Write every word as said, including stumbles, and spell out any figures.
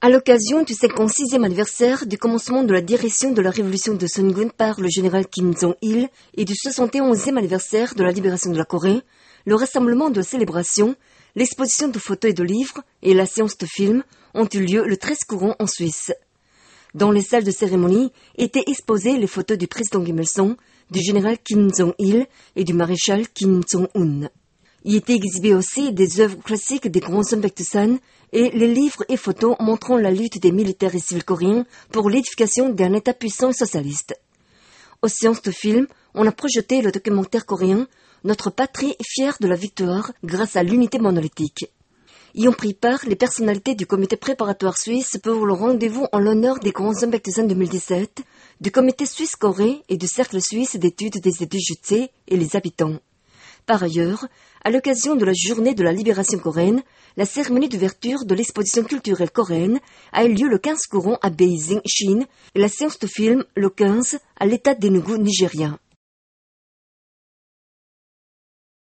À l'occasion du cinquante-sixième anniversaire du commencement de la direction de la révolution de Sungun par le général Kim Jong-il et du soixante et onzième anniversaire de la libération de la Corée, le rassemblement de célébration, l'exposition de photos et de livres et la séance de films ont eu lieu le treize courant en Suisse. Dans les salles de cérémonie étaient exposées les photos du président Kim Il-sung, du général Kim Jong-il et du maréchal Kim Jong-un. Y étaient exhibées aussi des œuvres classiques des grands hommes Baekdusan et les livres et photos montrant la lutte des militaires et civils coréens pour l'édification d'un État puissant et socialiste. Aux séances de films, on a projeté le documentaire coréen « Notre patrie est fière de la victoire grâce à l'unité monolithique ». Y ont pris part les personnalités du comité préparatoire suisse pour le rendez-vous en l'honneur des grands hommes Baekdusan deux mille dix-sept, du comité suisse-Corée et du cercle suisse d'études des études jutées et les habitants. Par ailleurs, à l'occasion de la journée de la libération coréenne, la cérémonie d'ouverture de l'exposition culturelle coréenne a eu lieu le quinze courant à Beijing, Chine, et la séance de film le quinze à l'État d'Enugu, Nigeria.